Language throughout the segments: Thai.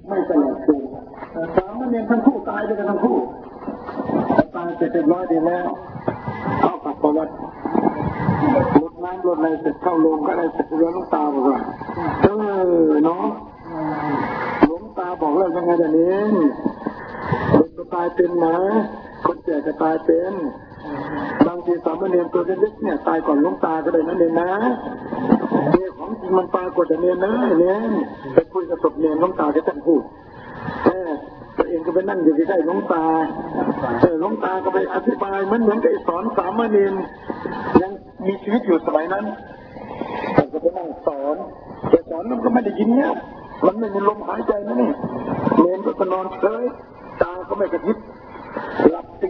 ไม่ตลอดคืนสามเณรทั้งคู่ตายไปกันทั้งคู่ตายเสร็จเรียบร้อยดีแล้วเอากลับประวัติรดน้ำรดอะไรเสร็จเข้าโรงก็ได้เสร็จแล้วหลวงตาบอกว่าเนาะหลวงตาบอกแล้วยังไงเดี๋ยวนี้คนจะตายเป็นนะคนแก่จะตายเป็นบางทีสามเณรตัวเล็กๆเนี่ยตายก่อนหลวงตาก็ได้นั่นเองนะเนี่ยของจริงมันปรากฏแต่เนี่ยนะเนี่ยไปคุยกับศพเนี่ยหลวงตาจะท่านพูดตัวเองก็ไปนั่งอยู่ใกล้ๆหลวงตาหลวงตาก็ไปอธิบายเหมือนกับสอนสามเณรยังมีชีวิตอยู่สมัยนั้นแต่ก็ไปนั่งสอนแต่สอนมันก็ไม่ได้ยินเนี่ยมันไม่มีลมหายใจนะนี่เนรก็นอนเฉยตาก็ไม่กระพริบหลับตี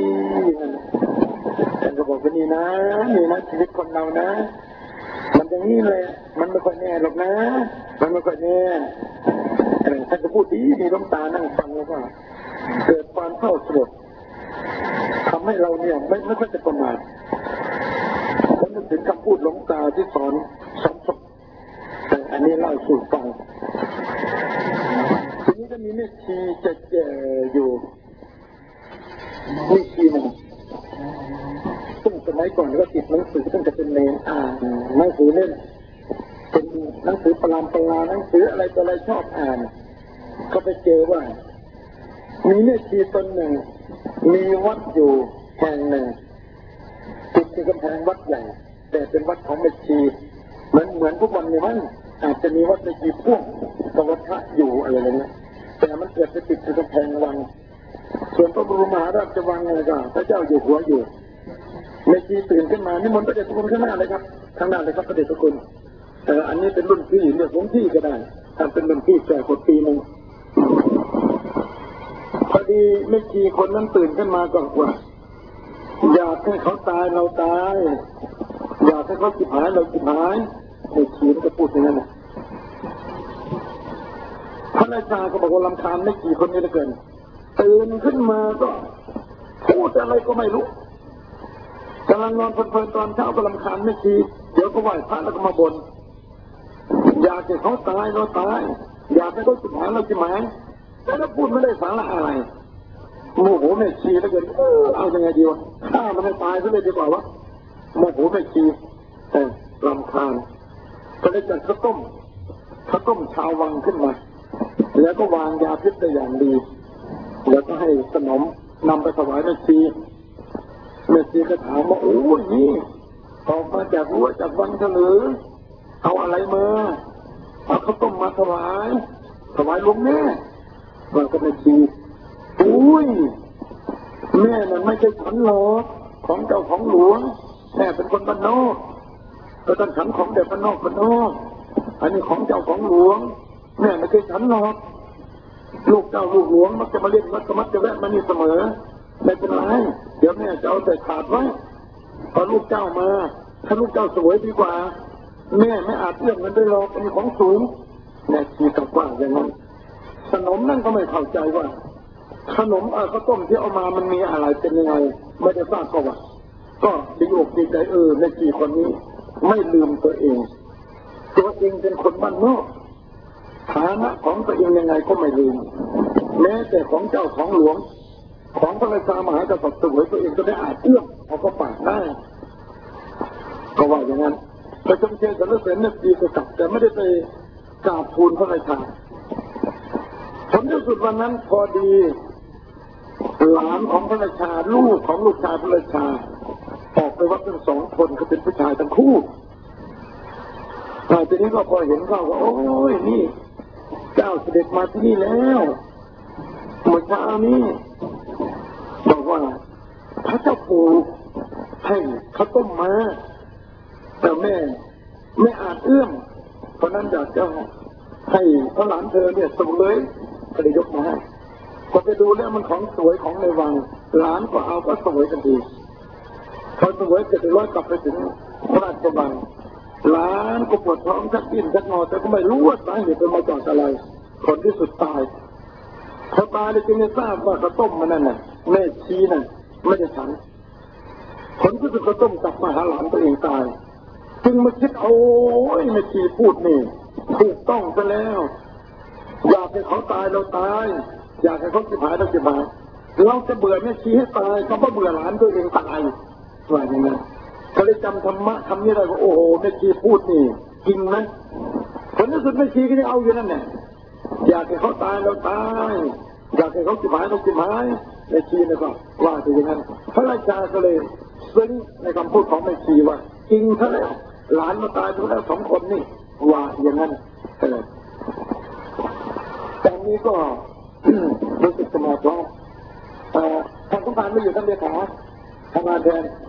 ท่านก็บอกว่านี่นะชีวิตคนเรานะมันอย่างนี้เลยมันไม่ค่อยแน่หรอกนะมันไม่ค่อยแน่ท่านก็พูดดีมีน้ำตานั่งฟังแล้วก็เกิดความเศร้าสลดทำให้เราเนี่ยไม่ค่อยจะประมาทผมนึกถึงคำพูดหลวงตาที่สอนศพแต่อันนี้เล่าสู่ฟังทีนี้ก็มีแม่ชีแก่ๆอยู่นี่ชีหนึ่งซึ่งสมัยก่อนก็ติดหนังสือตั้งแต่เป็นเนรอ่านหนังสือเล่นเป็นหนังสือปรามปราหนังสืออะไรต่ออะไรชอบอ่านก็ไปเจอว่ามีแม่ชีตนหนึ่งมีวัดอยู่แห่งหนึ่งติดกับกำแพงวัดใหญ่แต่เป็นวัดของแม่ชีเหมือนพวกมันในวันอาจจะมีวัดแม่ชีพ่วงกับวัดพระอยู่อะไรอย่างเงี้ยแต่มันเกิดไปติดกับกำแพงวังส่วนพระบรมมหาราชวังอะไรก็พระเจ้าอยู่หัวอยู่แม่ชีตื่นขึ้นมานิมนต์พระเดชพระคุณข้างหน้าเลยครับข้างหน้าเลยครับพระเดชพระคุณอันนี้เป็นรุ่นพี่เรียกหลวงพี่ก็ได้ถ้าเป็นรุ่นพี่แก่กว่าปีนึงพอดีแม่ชีคนนั้นตื่นขึ้นมาก่อนว่าอยากให้เขาตายเราตายอยากให้เขาจิบหายเราจิบหายแม่ชีก็พูดอย่างนั้นพระราชาก็บอกว่ารำคาญแม่ชีคนนี้เหลือเกินตื่นขึ้นมาก็พูดอะไรก็ไม่รู้กำลังนอนเพลินๆตอนเช้าก็รำคาญแม่ชีเดี๋ยวก็ไหว้พระแล้วก็มาบ่นอยากให้เขาตายเราตายอยากให้เขาจิบหายเราจิบหายแล้วพูดไม่ได้สาระอะไรโมโหแม่ชีแล้วเกินเอายังไงดีวะฆ่ามันให้ตายซะเลยดีกว่าวะโมโหแม่ชีรำคาญก็เลยจัดข้าวต้มชาววังขึ้นมาแล้วก็วางยาพิษได้อย่างดีแล้วก็ให้ขนมนำไปถวายแม่ชีก็ถามว่าโอ้ยนี่ออกมาจากรั้วจากวังเถลือเอาอะไรมาเอาข้าวต้มมาถวายหลวงแม่ว่าก็แม่ชีอุ้ยแม่มันไม่ใช่ฉันหรอกของเจ้าของหลวงแม่เป็นคนบ้านนอกก็ต้องฉันของเด็กบ้านนอกอันนี้ของเจ้าของหลวงแม่ไม่ใช่ฉันหรอกลูกเจ้าลูกหลวงมักจะมาเล่นมักจะแวะมานี่เสมอไม่เป็นไรเดี๋ยวแม่จะเอาแต่ขาดไว้พอลูกเจ้ามาถ้าลูกเจ้าสวยดีกว่าแม่ไม่อาจเอื้อมมันได้หรอกเป็นของสูงแม่ชีกับว่าอย่างนั้นขนมนั่นก็ไม่เข้าใจว่าขนมข้าวต้มที่เอามามันมีอะไรเป็นยังไงไม่ได้ทราบก็ว่าก็ดีอกดีใจแม่ชีคนนี้ไม่ลืมตัวเองเป็นคนบ้านนอกฐานะของตัวเองยังไงก็ไม่ลืมแม้แต่ของเจ้าของหลวงของพระราชามหากษัตริย์สวยตัวเองก็ได้อาจเอื้อมเอาก็ปากได้ก็ว่าอย่างนั้นพระจงเจริญสรรเสริญนักดีกษัตริย์แต่ไม่ได้ไปกราบทูลพระราชาผลที่สุดวันนั้นพอดีหลานของพระราชาลูกของลูกชายพระราชาออกไปวัดทั้งสองคนเขาเป็นผู้ชายทั้งคู่ทีนี้ก็พอเห็นเขาว่าโอ้ยนี่เจ้าเสด็จมาที่นี่แล้วเมื่อเช้านี้บอกว่าพระเจ้าปู่ให้ข้าวต้มมาแต่แม่ไม่อาจเอื้อมเพราะนั้นอยากจะให้พระหลานเธอเนี่ยส่งเลยก็เลยยกมาให้พอไปดูแล้วมันของสวยของในวังหลานก็เอาก็สวยกันดีพอสวยเสร็จร้อยกลับไปถึงพระราชวังหลานก็ปวดท้องชักดิ้นชักงอแต่ก็ไม่รู้ว่าสาเหตุเป็นมาจากอะไรผลที่สุดตายพอตายเลยจึงได้ทราบว่าข้าวต้มมันนั่นน่ะแม่ชีนั่นไม่ได้ฉันผลที่สุดข้าวต้มกลับมาหาหลานตัวเองตายจึงมาคิดโอ้ยแม่ชีพูดนี่ถูกต้องซะแล้วอยากให้เขาตายเราตายอยากให้เขาสิบหายเราสิบหายเราจะเบื่อแม่ชีให้ตายก็เพราะเบื่อหลานตัวเองตายว่าอย่างนั้นเขาเลยจำธรรมะคำนี้ได้ว่าโอ้โหแม่ชีพูดนี่จริงนะผลที่สุดแม่ชีก็จะเอาอยู่นั่นแหละอยากให้เขาตายเราตายอยากให้เขาสิบหายเราสิบหายแม่ชีเนี่ยก็ว่าอย่างนั้นพระราชาก็เลยซึ้งในคำพูดของแม่ชีว่าจริงซะแล้วหลานมาตายทั้งสองคนนี่ว่าอย่างนั้นตอนนี้ก็รู้สึกสมองว่าท่านผู้การไม่อยู่ท่านเลขาทำงานแทน